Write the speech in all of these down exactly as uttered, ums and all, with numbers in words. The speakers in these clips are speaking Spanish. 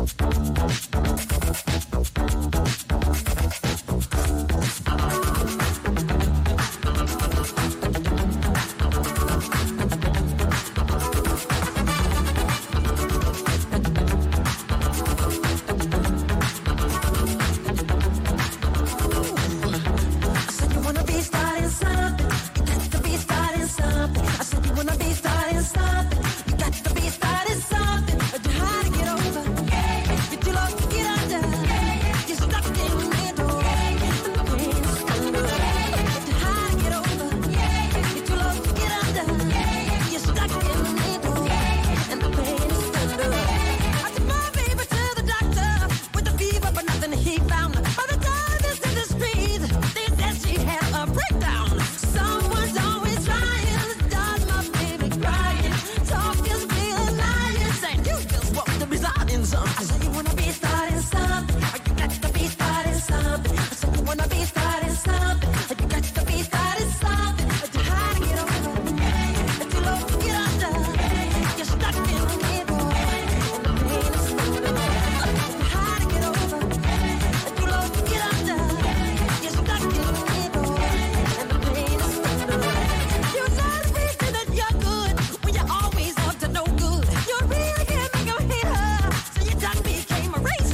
Race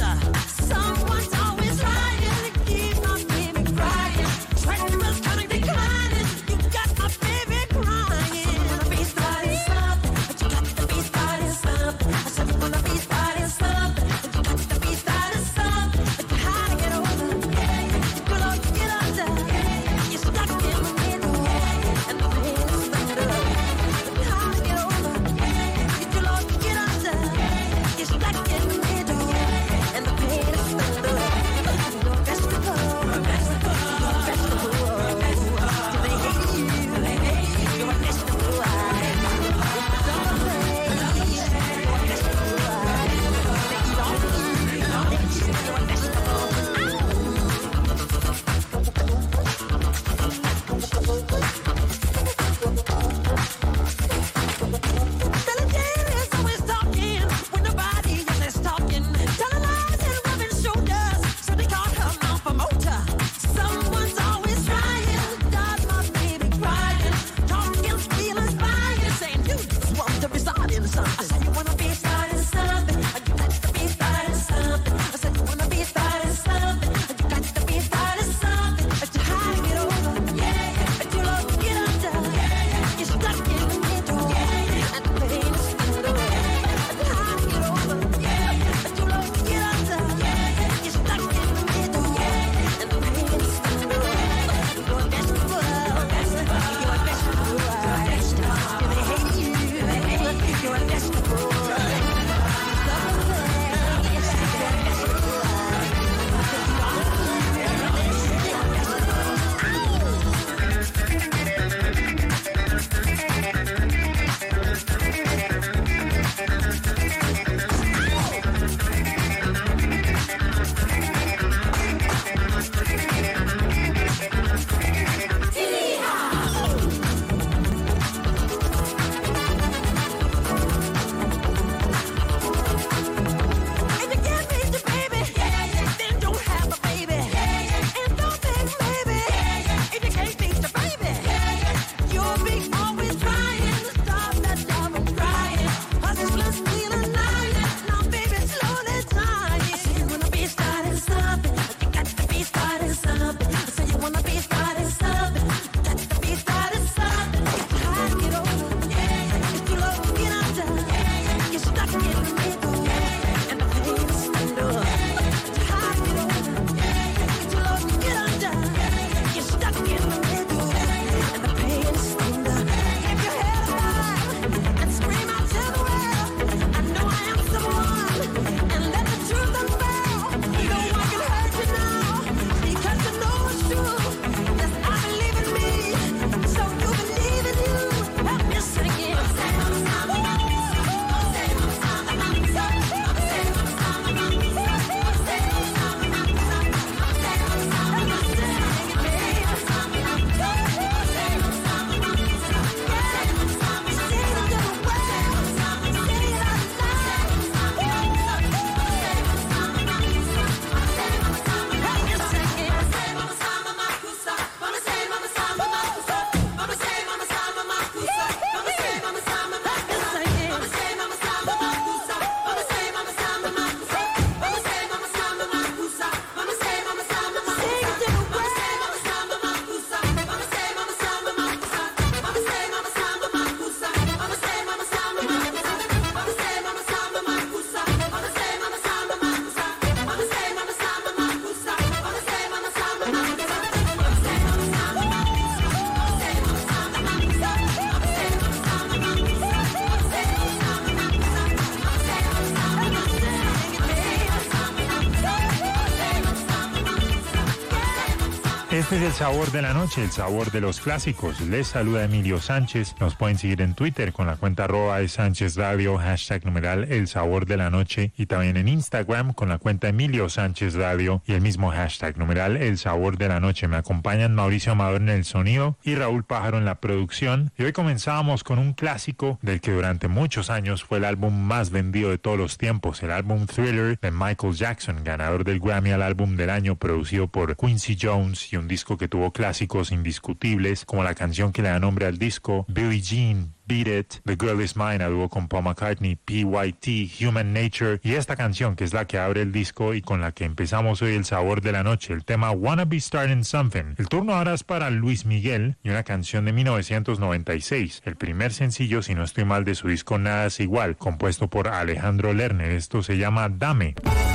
Este es el sabor de la noche, el sabor de los clásicos. Les saluda Emilio Sánchez. Nos pueden seguir en Twitter con la cuenta arroba de Sánchez Radio, hashtag numeral el sabor de la noche, y también en Instagram con la cuenta Emilio Sánchez Radio y el mismo hashtag numeral el sabor de la noche. Me acompañan Mauricio Amador en el sonido y Raúl Pájaro en la producción. Y hoy comenzamos con un clásico del que durante muchos años fue el álbum más vendido de todos los tiempos, el álbum Thriller de Michael Jackson, ganador del Grammy al álbum del año, producido por Quincy Jones, y un disco que tuvo clásicos indiscutibles como la canción que le da nombre al disco, Billie Jean, Beat It, The Girl Is Mine, a dúo con Paul McCartney, P Y T, Human Nature, y esta canción que es la que abre el disco y con la que empezamos hoy el sabor de la noche, el tema Wanna Be Starting Something. El turno ahora es para Luis Miguel y una canción de mil novecientos noventa y seis, el primer sencillo, si no estoy mal, de su disco Nada es Igual, compuesto por Alejandro Lerner. Esto se llama Dame.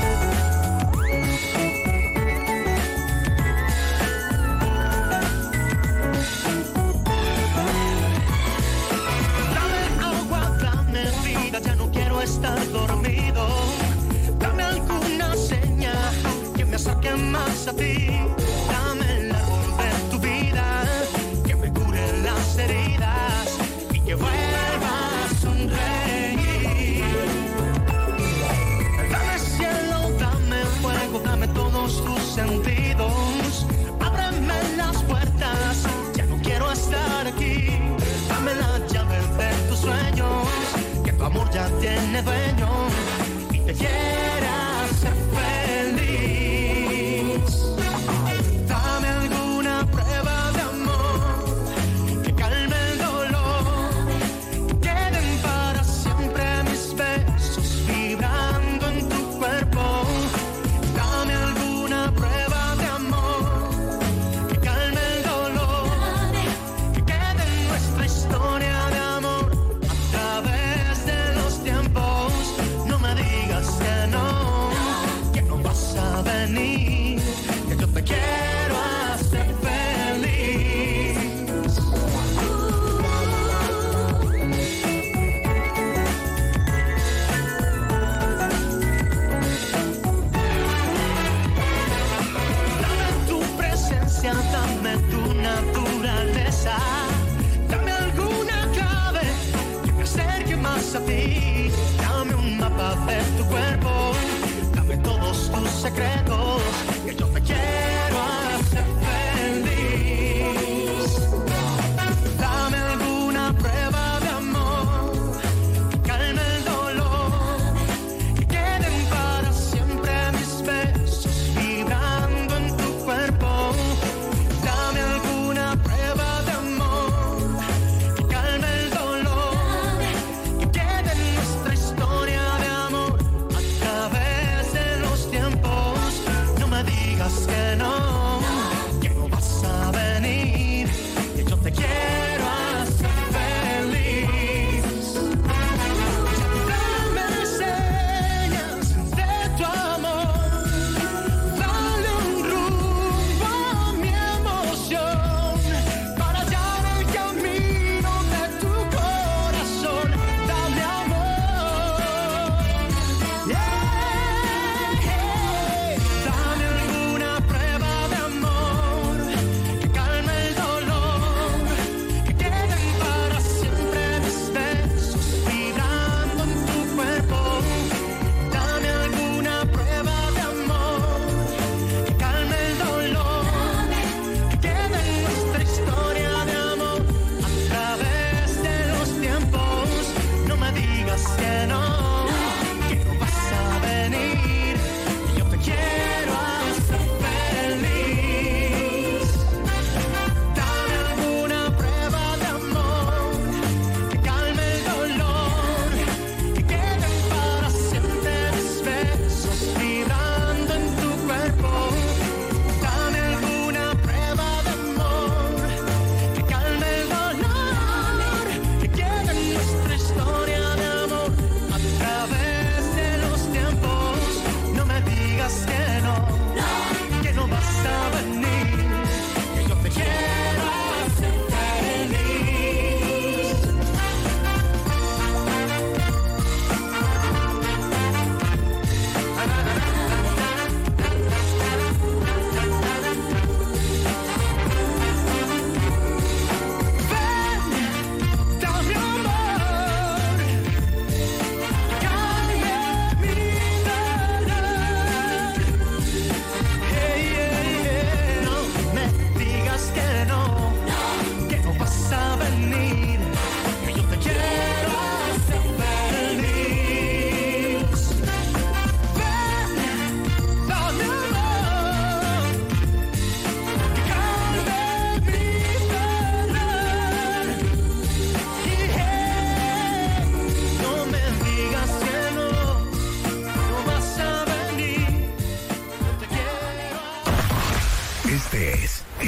Estar dormido, dame alguna señal que me acerque más a ti, dame el árbol de tu vida, que me cure las heridas y que vuelva a sonreír. Dame cielo, dame fuego, dame todos tus sentidos, ábreme las puertas, ya no quiero estar aquí, dame la llave de tus sueños, tu amor ya tiene dueño y te quiera ser feliz. Dame alguna prueba de amor que calme el dolor, que queden para siempre mis besos vibrando en tu cuerpo. Dame alguna prueba de amor que calme el dolor, que quede nuestra historia de amor a través de los tiempos.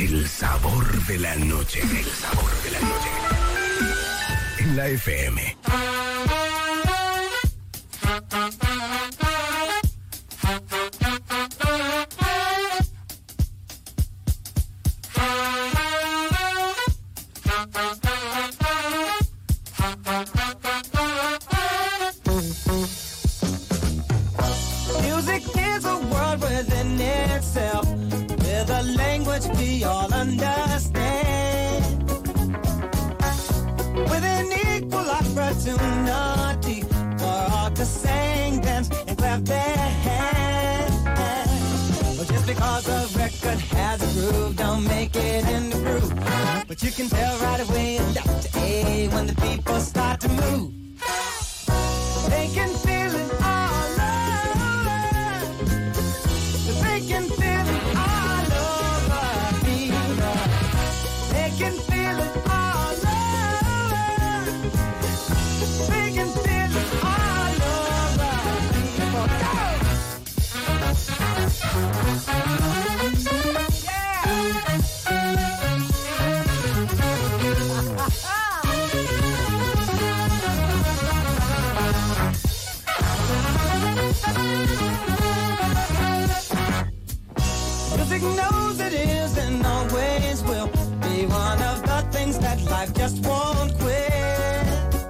El sabor de la noche. El sabor de la noche. En la F M. Music is a world within itself, with a language we all understand, with an equal opportunity for all to sing, dance, and clap their hands. Well, just because a record has a groove, don't make it in the groove. But you can tell right away, Doctor A, when the people start to move. They can feel it all over. They can feel it all over, people. They can feel it all over. They can feel it all over, people. Go! Music knows it is and always will be one of the things that life just won't quit.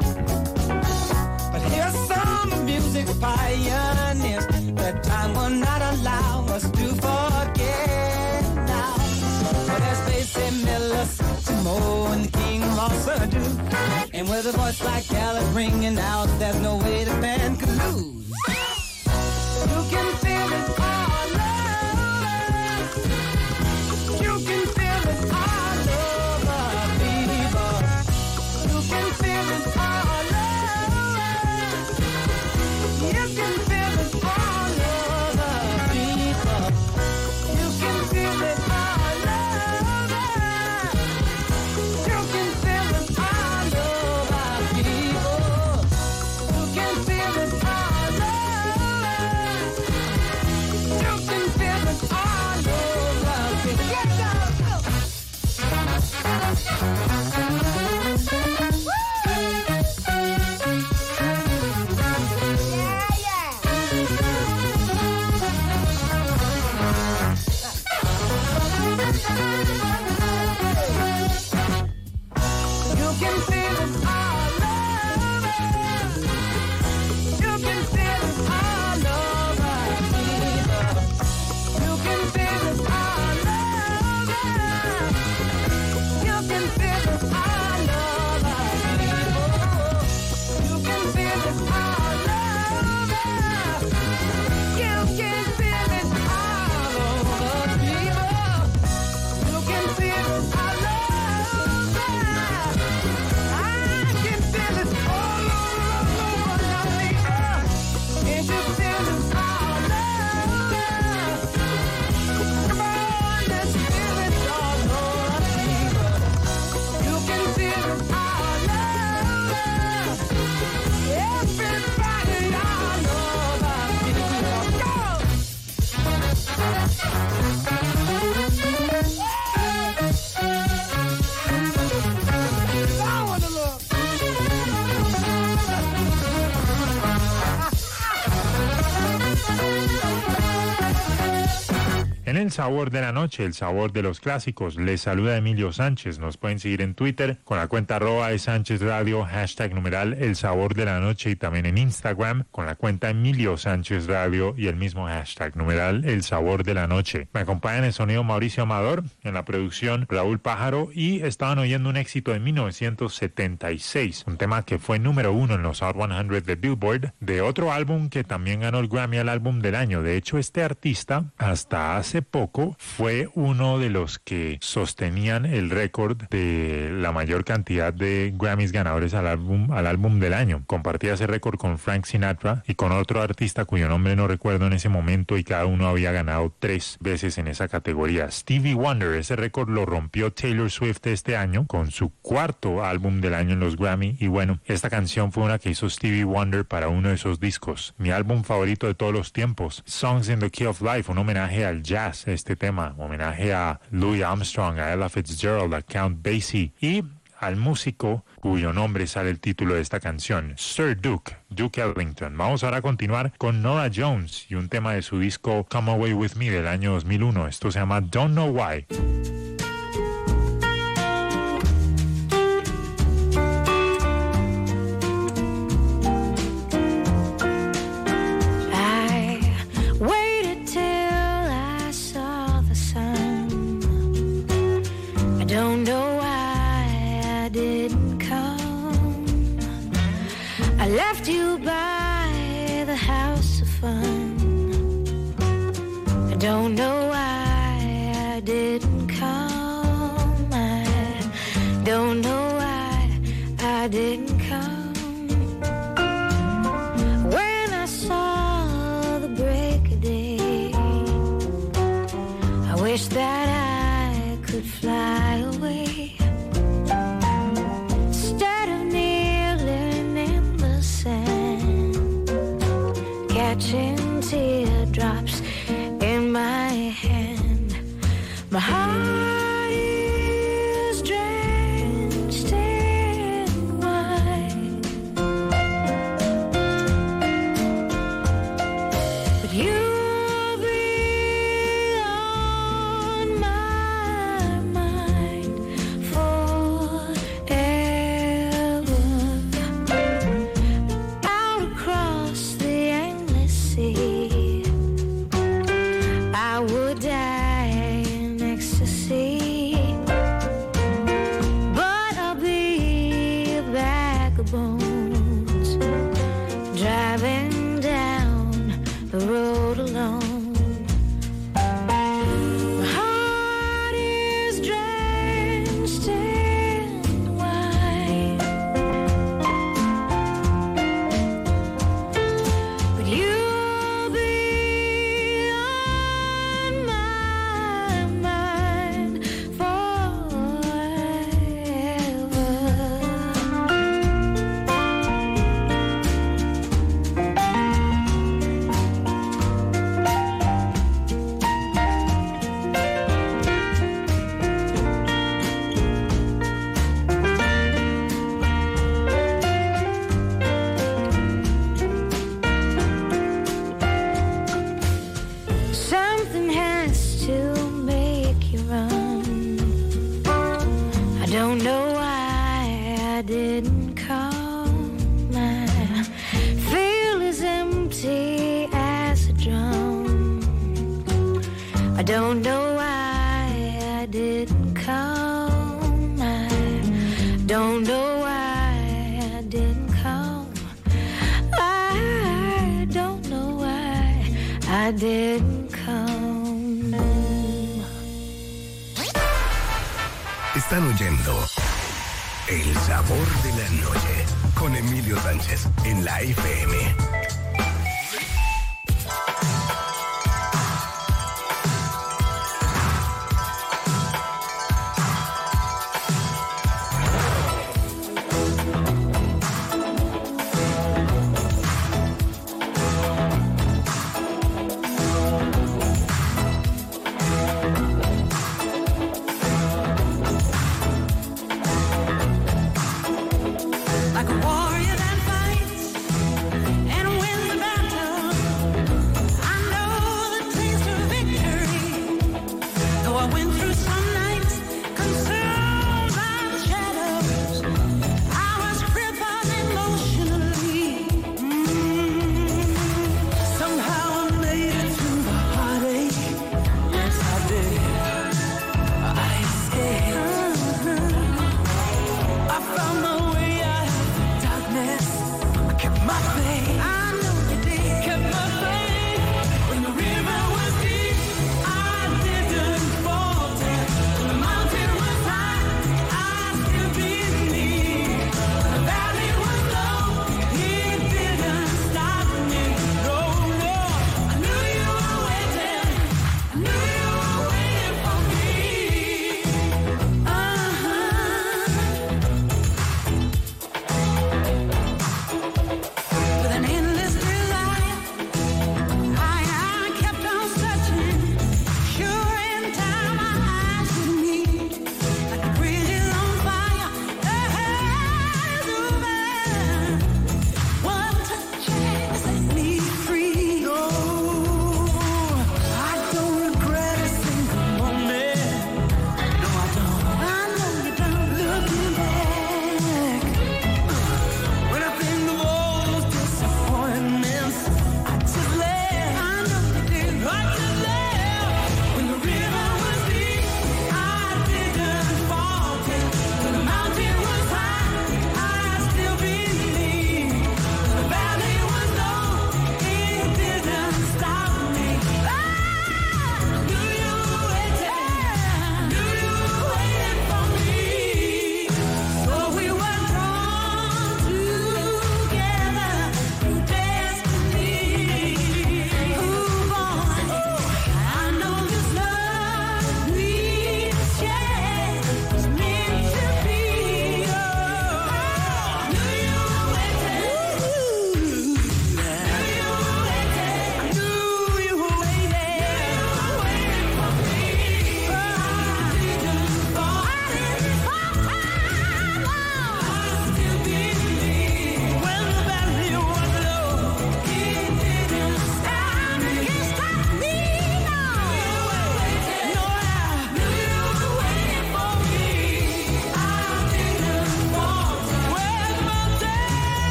But here's some of music's pioneers that time will not allow us to forget now. Well, there's Basie Miller, Simo, and the King Rossa do. And with a voice like Alice ringing out, there's no way the band could lose. You can feel it all over. You can feel it all over, people. You can feel it all over. You can feel it all over, people. You can feel it all over. You can feel it all over, people. You can feel it all over. You can feel it all over, people. Get down, go! Yeah, You can feel it all over. You can feel it all over, people. You can feel it all over. You can feel it all over, people. You can feel it all over. You can feel it all over, people. You can feel it all over. I can feel it all over, people. Can you feel it all over? Come on, let's feel it all over, people. You can feel it all over. Everybody all over, people. Go! Down with the look. En el sabor de la noche, el sabor de los clásicos, les saluda Emilio Sánchez. Nos pueden seguir en Twitter con la cuenta arroba de Sánchez Radio, hashtag numeral el sabor de la noche, y también en Instagram con la cuenta Emilio Sánchez Radio y el mismo hashtag numeral el sabor de la noche. Me acompaña en el sonido Mauricio Amador, en la producción Raúl Pájaro, y estaban oyendo un éxito de mil novecientos setenta y seis, un tema que fue número uno en los Hot cien de Billboard, de otro álbum que también ganó el Grammy al álbum del año. De hecho, este artista hasta hace poco fue uno de los que sostenían el récord de la mayor cantidad de Grammys ganadores al álbum, al álbum del año. Compartía ese récord con Frank Sinatra y con otro artista cuyo nombre no recuerdo en ese momento, y cada uno había ganado tres veces en esa categoría. Stevie Wonder, ese récord lo rompió Taylor Swift este año con su cuarto álbum del año en los Grammy, y bueno, esta canción fue una que hizo Stevie Wonder para uno de esos discos. Mi álbum favorito de todos los tiempos, Songs in the Key of Life, un homenaje al jazz Jazz, este tema, homenaje a Louis Armstrong, a Ella Fitzgerald, a Count Basie y al músico cuyo nombre sale el título de esta canción, Sir Duke, Duke Ellington. Vamos ahora a continuar con Norah Jones y un tema de su disco Come Away With Me del año dos mil uno. Esto se llama Don't Know Why. Left you by the house of fun. I don't know why I didn't come. I don't know why I didn't come. When I saw the break of day, I wish that I could fly away. Catching teardrops in my hand. My heart is drenched in wine, but you'll be on my mind forever. Out across the I would die in ecstasy, but I'll be a bag of bones, driving down the road alone. My heart is drenched in wine, but you don't know why I didn't come. I don't know why I didn't come. I don't know why I didn't come. Están oyendo El Sabor de la Noche con Emilio Sánchez en la F M. Like a warrior that fights and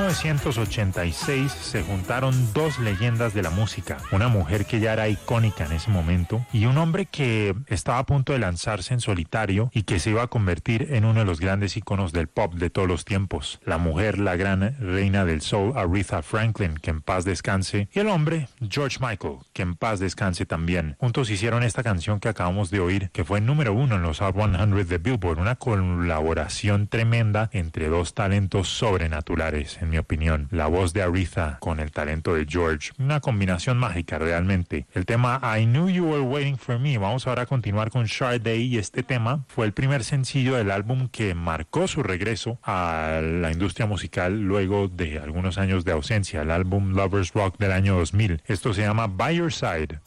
novecientos ochenta y seis se juntaron dos leyendas de la música, una mujer que ya era icónica en ese momento y un hombre que estaba a punto de lanzarse en solitario y que se iba a convertir en uno de los grandes íconos del pop de todos los tiempos. La mujer, la gran reina del soul, Aretha Franklin, que en paz descanse, y el hombre, George Michael, que en paz descanse también. Juntos hicieron esta canción que acabamos de oír, que fue número uno en los Hot cien de Billboard, una colaboración tremenda entre dos talentos sobrenaturales, en mi opinión. La voz de Aretha con el talento de George, una combinación mágica realmente. El tema I Knew You Were Waiting For Me. Vamos ahora a continuar con Sade, y este tema fue el primer sencillo del álbum que marcó su regreso a la industria musical luego de algunos años de ausencia, el álbum Lovers Rock del año dos mil. Esto se llama By Your Side.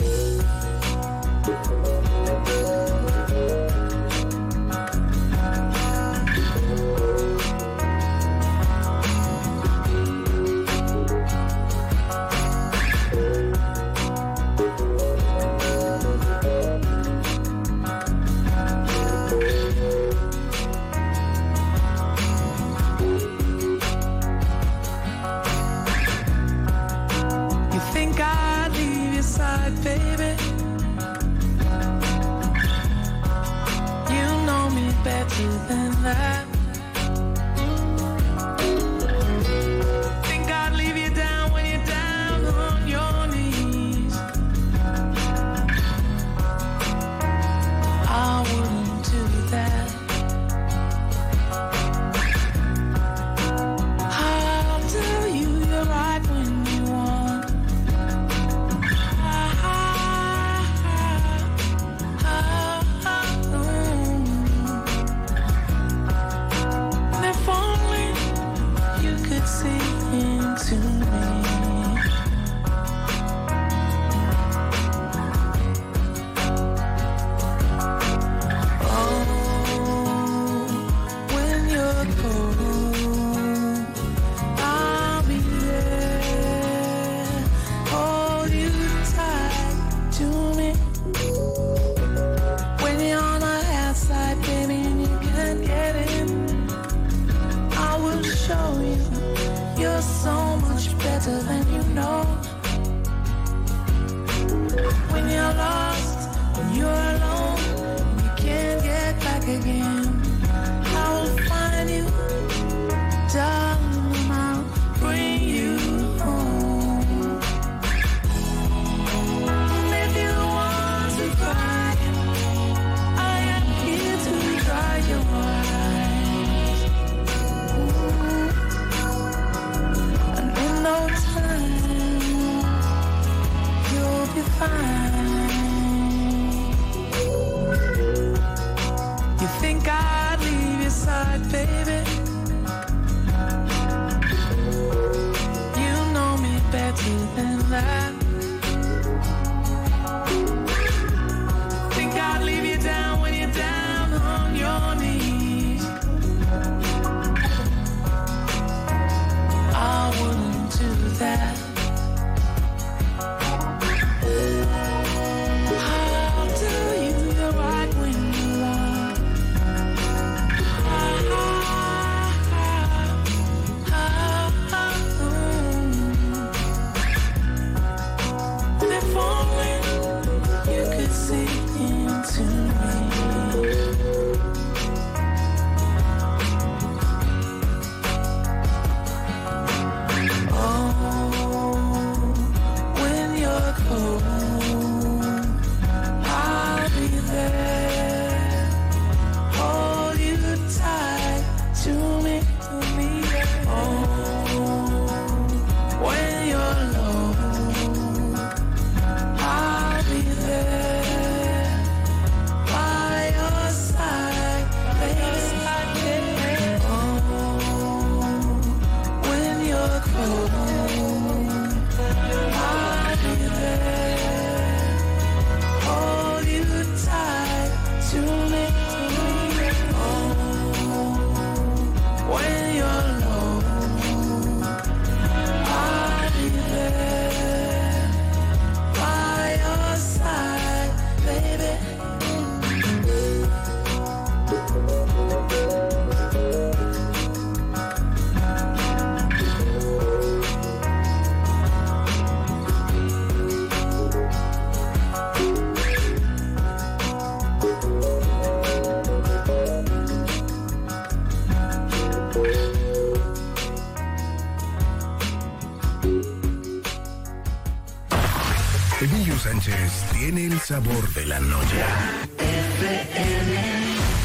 Baby, you know me better than that. Think I'd leave you down when you're down on your knees. I wouldn't do that. I'll tell you you're right when you want. Sánchez tiene el sabor de la noche. F M.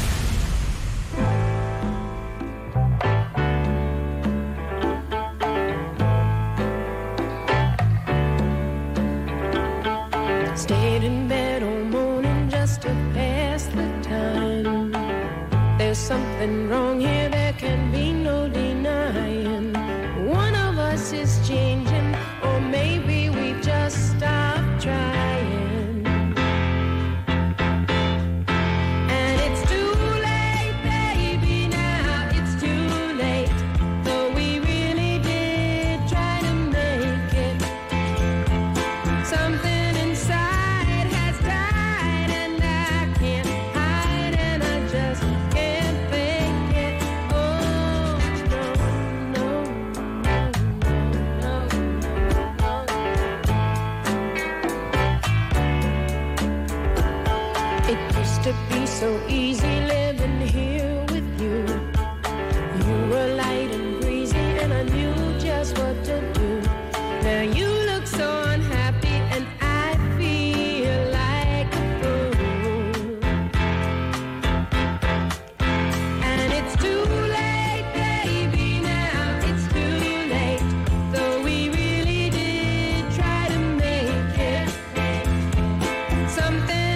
Stayed in bed all morning just to pass the time. There's something wrong here, there can be no denying. One of us is changing, or maybe we've just stopped trying. And it's too late, baby, now it's too late. Though we really did try to make it. Something to be so easy living here with you. You were light and breezy and I knew just what to do. Now you look so unhappy and I feel like a fool. And it's too late, baby, now it's too late. Though we really did try to make it. Something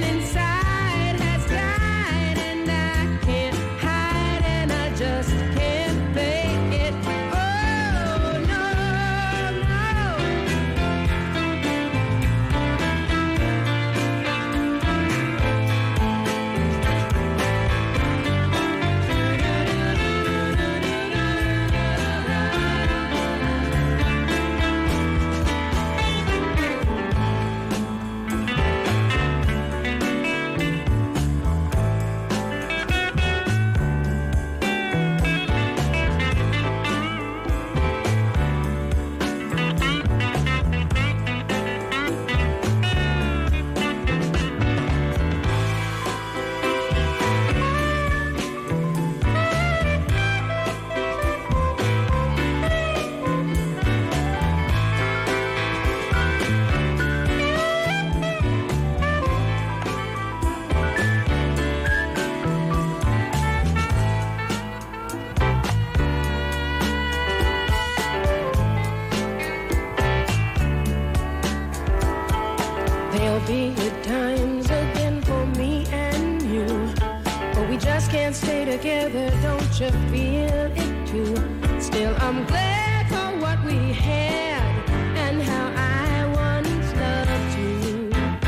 be good times again for me and you. But we just can't stay together, don't you feel it too? Still, I'm glad for what we had and how I once loved you.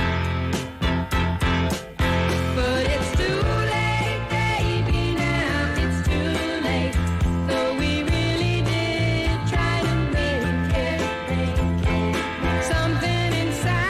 But it's too late, baby, now it's too late. Though we really did try to make it, make it. Something inside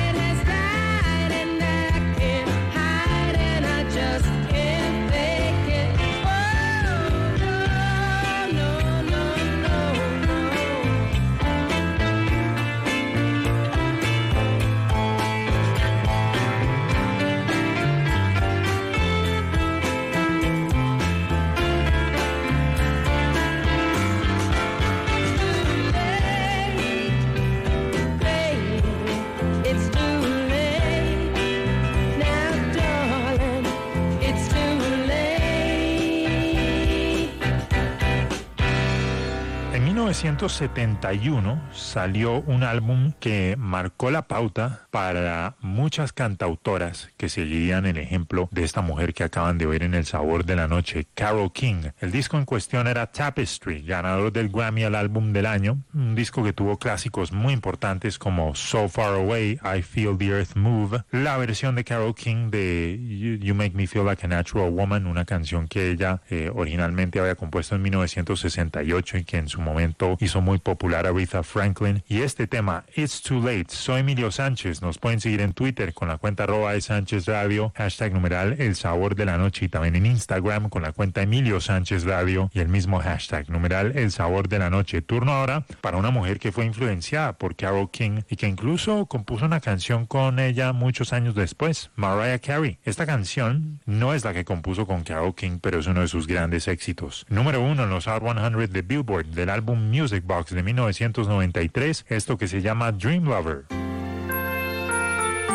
En mil novecientos setenta y uno salió un álbum que marcó la pauta para muchas cantautoras que seguirían el ejemplo de esta mujer que acaban de ver en El Sabor de la Noche, Carole King. El disco en cuestión era Tapestry, ganador del Grammy al álbum del año, un disco que tuvo clásicos muy importantes como So Far Away, I Feel the Earth Move, la versión de Carole King de You, you Make Me Feel Like a Natural Woman, una canción que ella eh, originalmente había compuesto en mil novecientos sesenta y ocho y que en su momento hizo muy popular a Aretha Franklin. Y este tema, It's Too Late. Soy Emilio Sánchez. Nos pueden seguir en Twitter con la cuenta arroba de Sánchez Radio, hashtag numeral El Sabor de la Noche, y también en Instagram con la cuenta Emilio Sánchez Radio y el mismo hashtag numeral El Sabor de la Noche. Turno ahora para una mujer que fue influenciada por Carole King y que incluso compuso una canción con ella muchos años después, Mariah Carey. Esta canción no es la que compuso con Carole King, pero es uno de sus grandes éxitos. Número uno en los Hot cien de Billboard del álbum Music Box de mil novecientos noventa y tres, esto que se llama Dream Lover.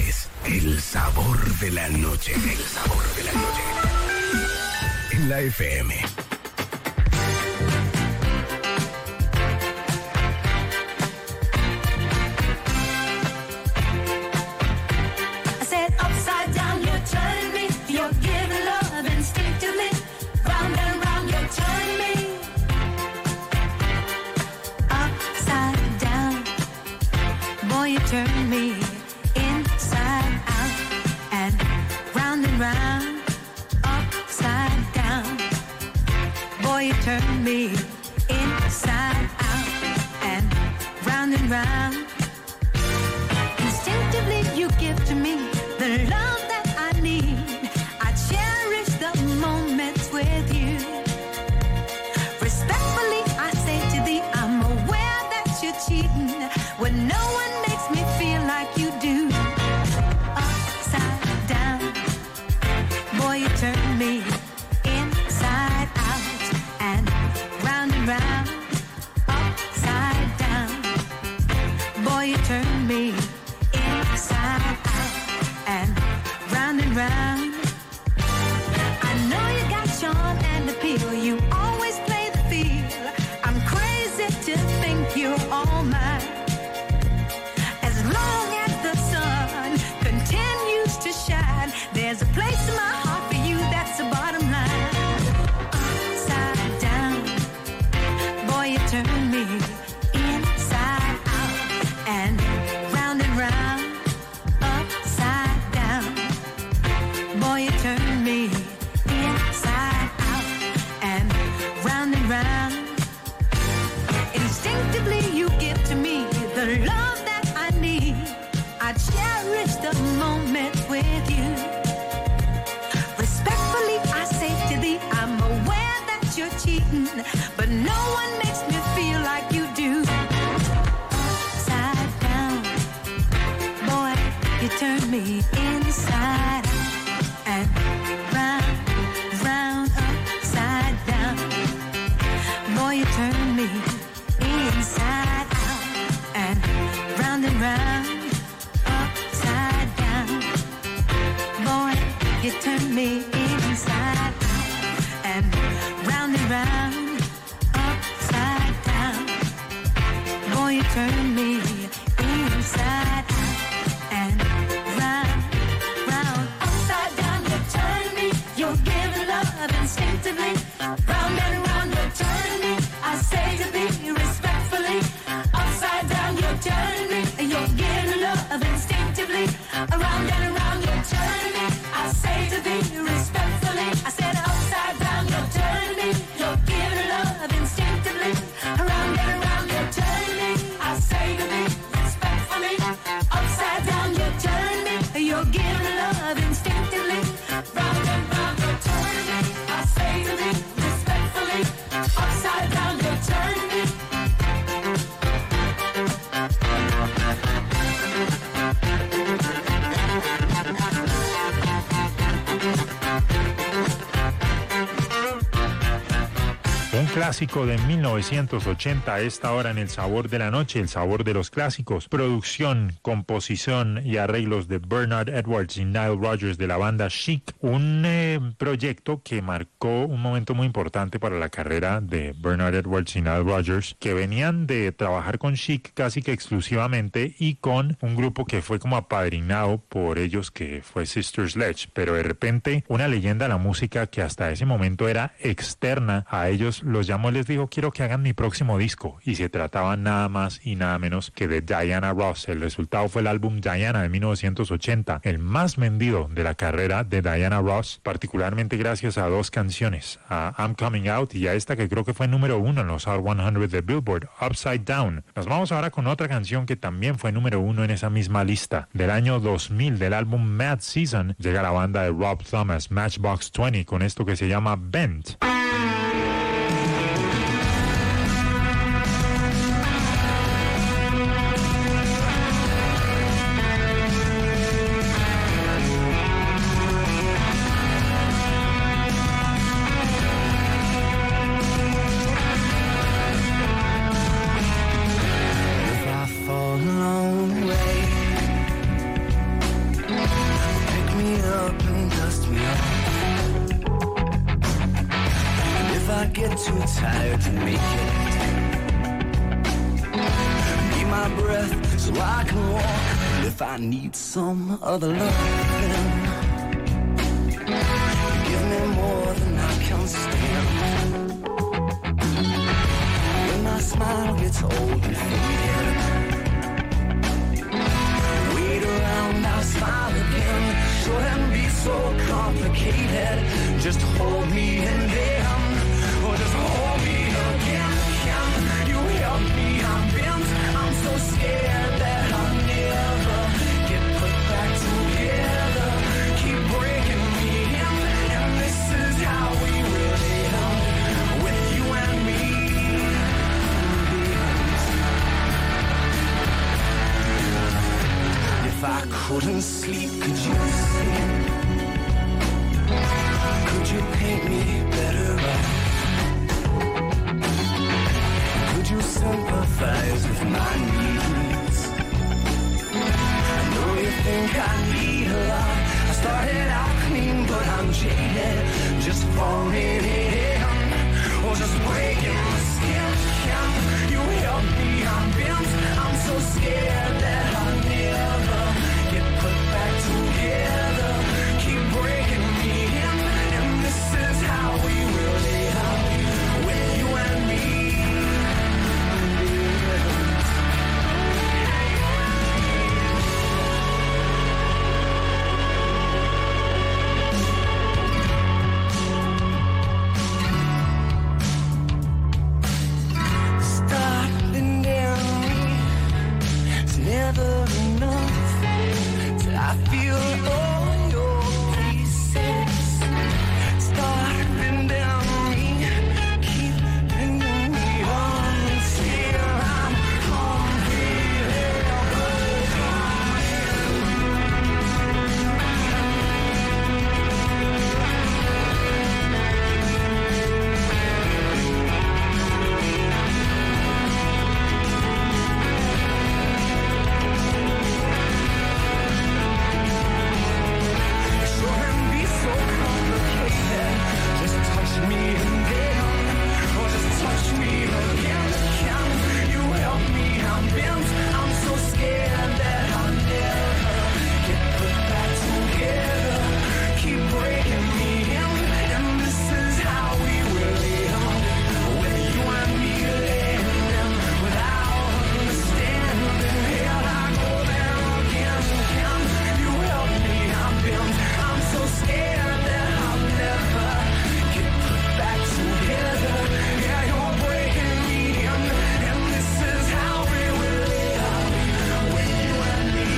es el sabor de la noche. El sabor de la noche. En la F M. Turn me inside out and round and round, upside down. Boy, you turn me inside out and round and round. Instinctively you give to me the love that I need. I cherish the moments with you. Respectfully I say to thee, I'm aware that you're cheating when no one makes me feel like you do. Upside down, boy, you turn me inside out and round and round. Upside down, boy, you turn me inside out and round and round. I know you got charm and appeal, you always play the field. I'm crazy to think you're all mine. There's a place in my heart for you, that's the bottom line. Upside down, boy, you turn me inside out and round and round. Upside down, boy, you turn me inside out and round and round. Instinctively you give to me the love that I need. I cherish the moment with you. Respectfully I say to thee, I'm aware that you're cheating, but no one makes me feel like you do. Upside down, boy, you turn me inside out and round, round, upside down. Boy, you turn me inside out and round and round. You turn me inside out and round and round, upside down. Boy, you turn me inside out and round, round, upside down. You turn me, you're giving love instinctively. Round and round, you turn me, I say to thee respectfully. Upside down, you turn me, you're giving love instinctively. Around and around, you turn me, I say to thee respectfully. I said upside down, you turn me, you're giving love instinctively. Around and around, you turn me, I say to thee respectfully. Upside down, you turn me, you're giving love instinctively. Round and round, you turn me, I say to thee respectfully. Upside down, you turn me. Un clásico de mil novecientos ochenta a esta hora en El Sabor de la Noche, el sabor de los clásicos. Producción, composición y arreglos de Bernard Edwards y Nile Rodgers de la banda Chic. Un eh, proyecto que marcó un momento muy importante para la carrera de Bernard Edwards y Nile Rodgers, que venían de trabajar con Chic casi que exclusivamente y con un grupo que fue como apadrinado por ellos, que fue Sister Sledge. Pero de repente una leyenda de la música que hasta ese momento era externa a ellos los llamó y les dijo: quiero que hagan mi próximo disco, y se trataba nada más y nada menos que de Diana Ross. El resultado fue el álbum Diana de mil novecientos ochenta, el más vendido de la carrera de Diana Ross, particularmente gracias a dos canciones, a I'm Coming Out y a esta que creo que fue número uno en los Hot cien de Billboard, Upside Down. Nos vamos ahora con otra canción que también fue número uno en esa misma lista. Del año dos mil, del álbum Mad Season, llega la banda de Rob Thomas, Matchbox veinte, con esto que se llama Bent. up and dust me off. And if I get too tired to make it, be my breath so I can walk. And if I need some other love, then give me more than I can stand. When my smile gets old and faded, wait around, I'll smile again. Shouldn't be so complicated. Just hold me and then, or just hold me again. Can you help me? I'm bent, I'm so scared that I'll never get put back together. Keep breaking me in, and this is how we really end, with you and me. If I couldn't sleep, could you sleep? Could you paint me better off? Could you sympathize with my needs? I know you think I need a lot. I started out clean, but I'm jaded. Just falling in, or just breaking my skin. Can you help me? I'm bent, I'm so scared that I'll never get put back together. Keep breaking me in, and this is how we really are, with you and me. Starting down me, it's never enough till I feel all your pieces. Starting down me, keep bringing me on until I'm completely shouldn't be so complicated. Just touch me and then, or just touch me again. Can you help me? I'm bent, I'm so scared that I'll never get put back together. Keep breaking me in, and this is how we really are, with you and me laying without understanding. Here I go there again. Can you help me? I'm bent, I'm so scared that I'll never get put back together. Yeah, you're breaking me in, and this is how we really are, with you and me.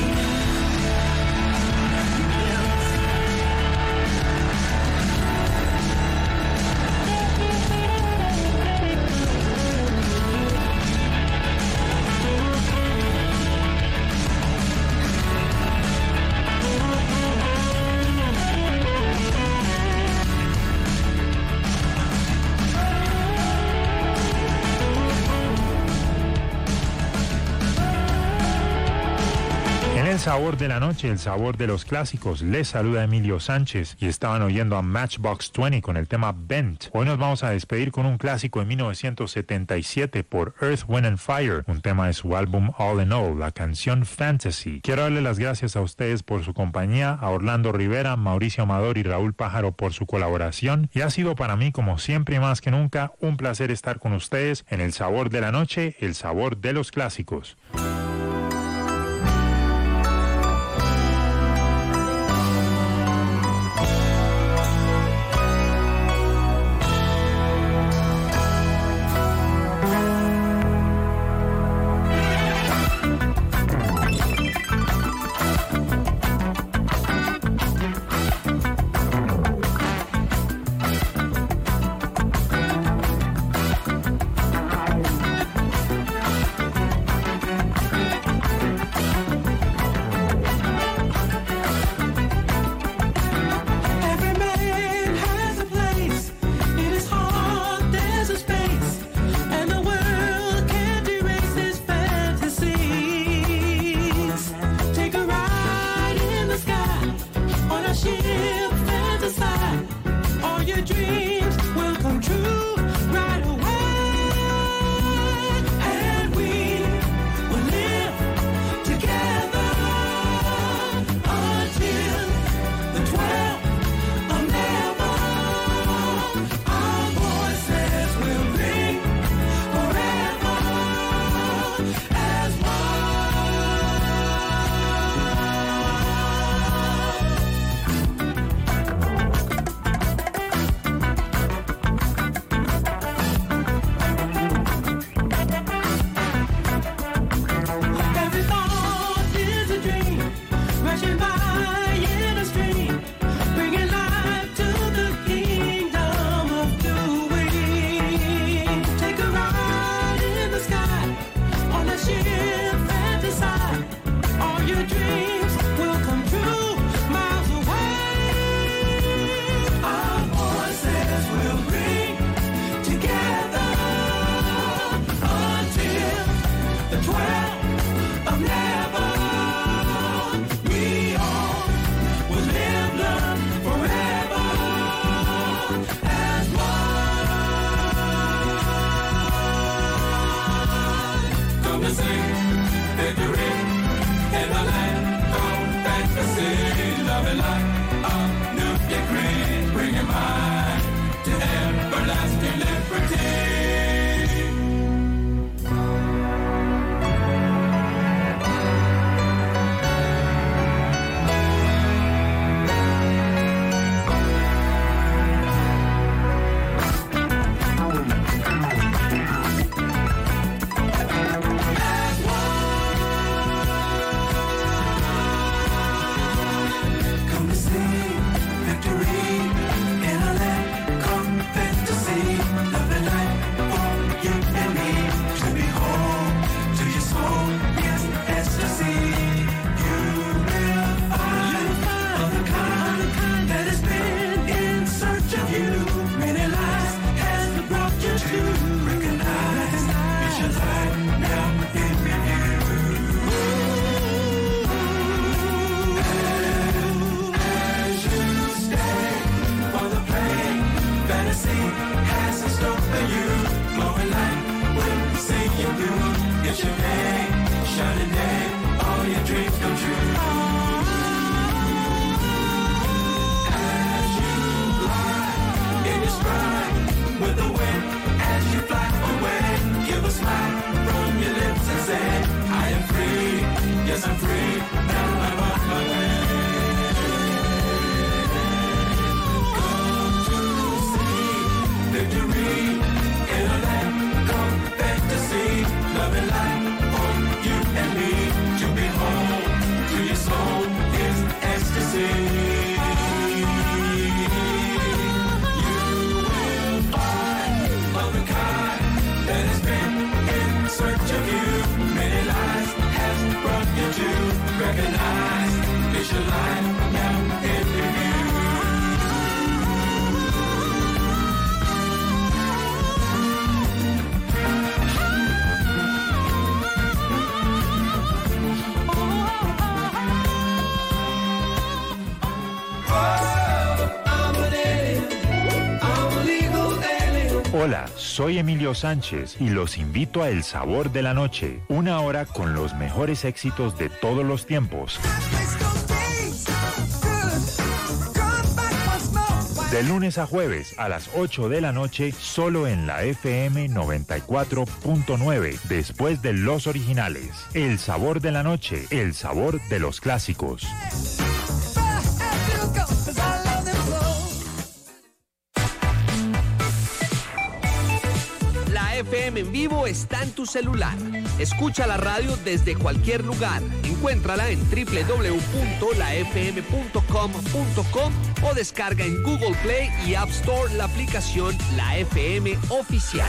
En el sabor de la noche, el sabor de los clásicos, les saluda Emilio Sánchez y estaban oyendo a Matchbox veinte con el tema Bent. Hoy nos vamos a despedir con un clásico de mil novecientos setenta y siete por Earth, Wind and Fire, un tema de su álbum All in All, la canción Fantasy. Quiero darle las gracias a ustedes por su compañía, a Orlando Rivera, Mauricio Amador y Raúl Pájaro por su colaboración, y ha sido para mí, como siempre y más que nunca, un placer estar con ustedes en el sabor de la noche, el sabor de los clásicos. the light of nuclear green. Bring your mind to everlasting liberty. Hola, soy Emilio Sánchez y los invito a El Sabor de la Noche, una hora con los mejores éxitos de todos los tiempos. De lunes a jueves a las ocho de la noche, solo en la F M noventa y cuatro punto nueve, después de los originales. El Sabor de la Noche, el sabor de los clásicos. F M en vivo está en tu celular. Escucha la radio desde cualquier lugar. Encuéntrala en doble u doble u doble u punto la f m punto com punto com o descarga en Google Play y App Store la aplicación La F M Oficial.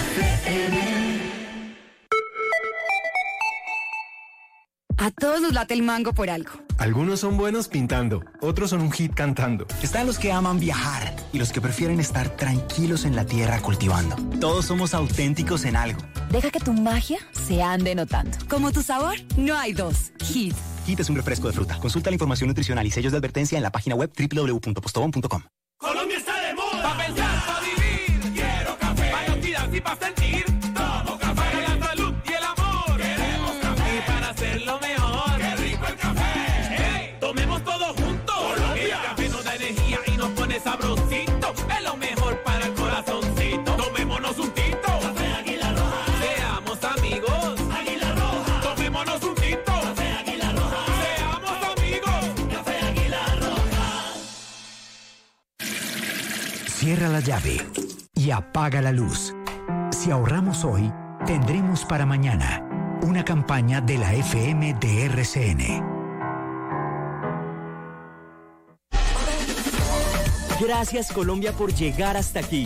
A todos nos late el mango por algo. Algunos son buenos pintando, otros son un hit cantando. Están los que aman viajar y los que prefieren estar tranquilos en la tierra cultivando. Todos somos auténticos en algo. Deja que tu magia se ande notando. Como tu sabor, no hay dos. Hit. Hit es un refresco de fruta. Consulta la información nutricional y sellos de advertencia en la página web doble u doble u doble u punto postobón punto com. Colombia está de moda. Pa' pensar, pa' vivir. Quiero café. Para actividad y pa' sentir. Tomo café. Para la salud y el amor. Queremos café. Y para hacerlo mejor. Qué rico el café. Hey, tomemos todos juntos. Colombia. El café nos da energía y nos pone sabrosito. Es lo mejor para el corazoncito. Tomémonos un tito. Café Águila Roja. Seamos amigos. Águila Roja. Tomémonos un tito. Café Águila Roja. Seamos amigos. Café Águila Roja. Cierra la llave y apaga la luz. Si ahorramos hoy, tendremos para mañana. Una campaña de la F M de R C N. Gracias, Colombia, por llegar hasta aquí.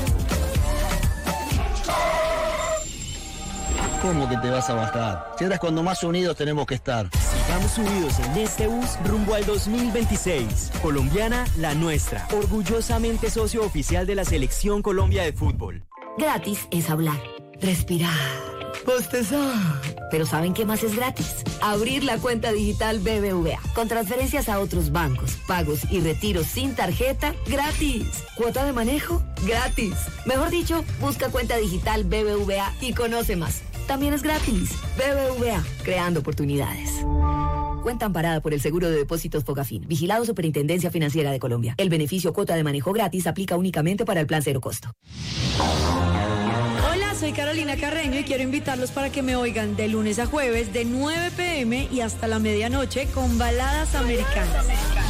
¿Cómo que te vas a bajar? Si eres cuando más unidos tenemos que estar. Sigamos unidos en este bus rumbo al dos mil veintiséis. Colombiana, la nuestra. Orgullosamente socio oficial de la Selección Colombia de Fútbol. Gratis es hablar, respirar, bostezar. Pero ¿saben qué más es gratis? Abrir la cuenta digital B B V A. Con transferencias a otros bancos, pagos y retiros sin tarjeta, gratis. ¿Cuota de manejo? Gratis. Mejor dicho, busca cuenta digital B B V A y conoce más. También es gratis. B B V A, creando oportunidades. Cuenta amparada por el Seguro de Depósitos Fogafín. Vigilado Superintendencia Financiera de Colombia. El beneficio cuota de manejo gratis aplica únicamente para el plan cero costo. Hola, soy Carolina Carreño y quiero invitarlos para que me oigan de lunes a jueves de nueve pe eme y hasta la medianoche con baladas americanas.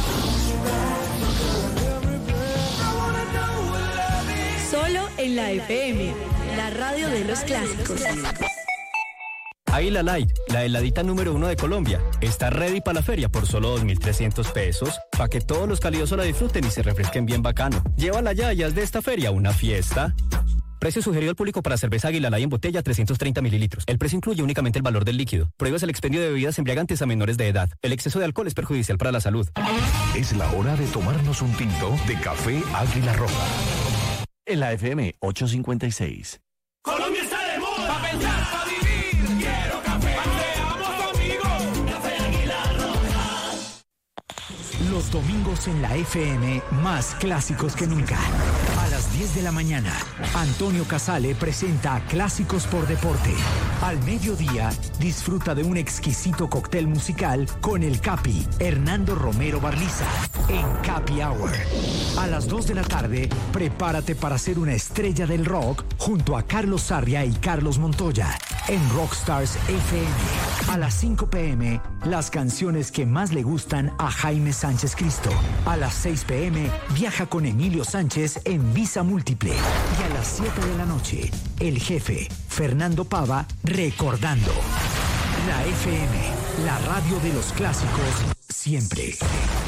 Solo en la efe eme, la radio de los clásicos. Águila Light, la heladita número uno de Colombia, está ready para la feria por solo dos mil trescientos pesos, para que todos los calidosos la disfruten y se refresquen bien bacano. Llévala ya y haz de esta feria una fiesta. Precio sugerido al público para cerveza Águila Light en botella trescientos treinta mililitros. El precio incluye únicamente el valor del líquido. Prohíbes el expendio de bebidas embriagantes a menores de edad. El exceso de alcohol es perjudicial para la salud. Es la hora de tomarnos un tinto de café Águila Roja. En la efe eme ochocientos cincuenta y seis. Colombia está de moda, pa' pensar, pa' vivir. Quiero café, seamos amigos. Café Águila Roja. Los domingos en la efe eme, más clásicos que nunca. A las diez de la mañana, Antonio Casale presenta Clásicos por Deporte. Al mediodía, disfruta de un exquisito cóctel musical con el Capi, Hernando Romero Barliza, en Capi Hour. A las dos de la tarde, prepárate para ser una estrella del rock junto a Carlos Sarria y Carlos Montoya, en Rockstars efe eme. A las cinco pe eme, las canciones que más le gustan a Jaime Sánchez Cristo. A las seis pe eme, viaja con Emilio Sánchez en Visa Múltiple. Y a las siete de la noche, el jefe, Fernando Pava, recordando. La efe eme, la radio de los clásicos, siempre.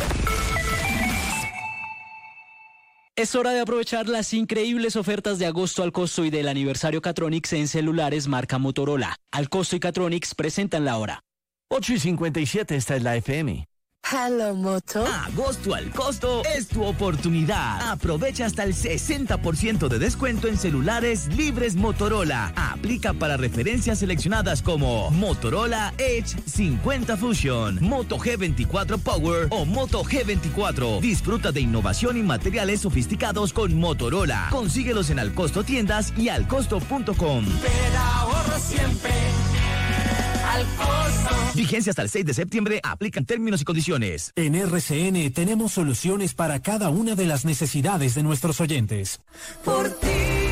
Es hora de aprovechar las increíbles ofertas de agosto al costo y del aniversario Catronics en celulares marca Motorola. Al costo y Catronics presentan la hora. ocho y cincuenta y siete, esta es la efe eme. Hello, Moto. Agosto al costo es tu oportunidad. Aprovecha hasta el sesenta por ciento de descuento en celulares libres Motorola. Aplica para referencias seleccionadas como Motorola Edge cincuenta Fusion, Moto ge veinticuatro Power o Moto ge veinticuatro. Disfruta de innovación y materiales sofisticados con Motorola. Consíguelos en Alcosto Tiendas y alcosto punto com. Pero ahorro siempre. Al costo. Vigencia hasta el seis de septiembre. Aplican términos y condiciones. En erre ce ene tenemos soluciones para cada una de las necesidades de nuestros oyentes. Por ti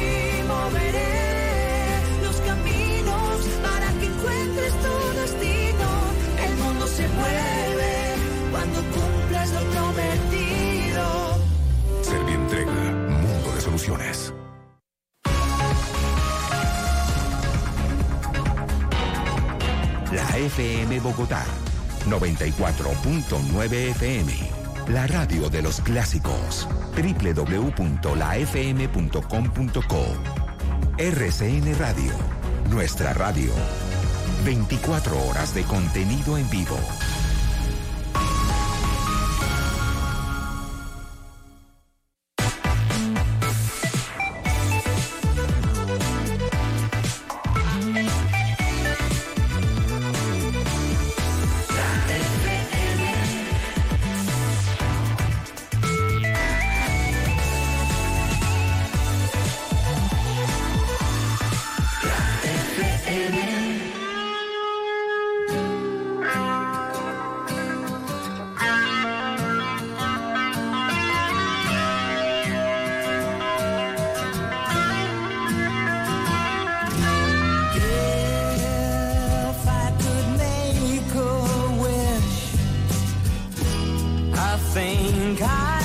moveré los caminos para que encuentres tu destino. El mundo se mueve cuando cumples lo prometido. Servientrega, mundo de soluciones. La efe eme Bogotá, noventa y cuatro punto nueve efe eme. La radio de los clásicos. doble u doble u doble u punto la efe eme punto com punto co. erre ce ene Radio, nuestra radio. veinticuatro horas de contenido en vivo. think I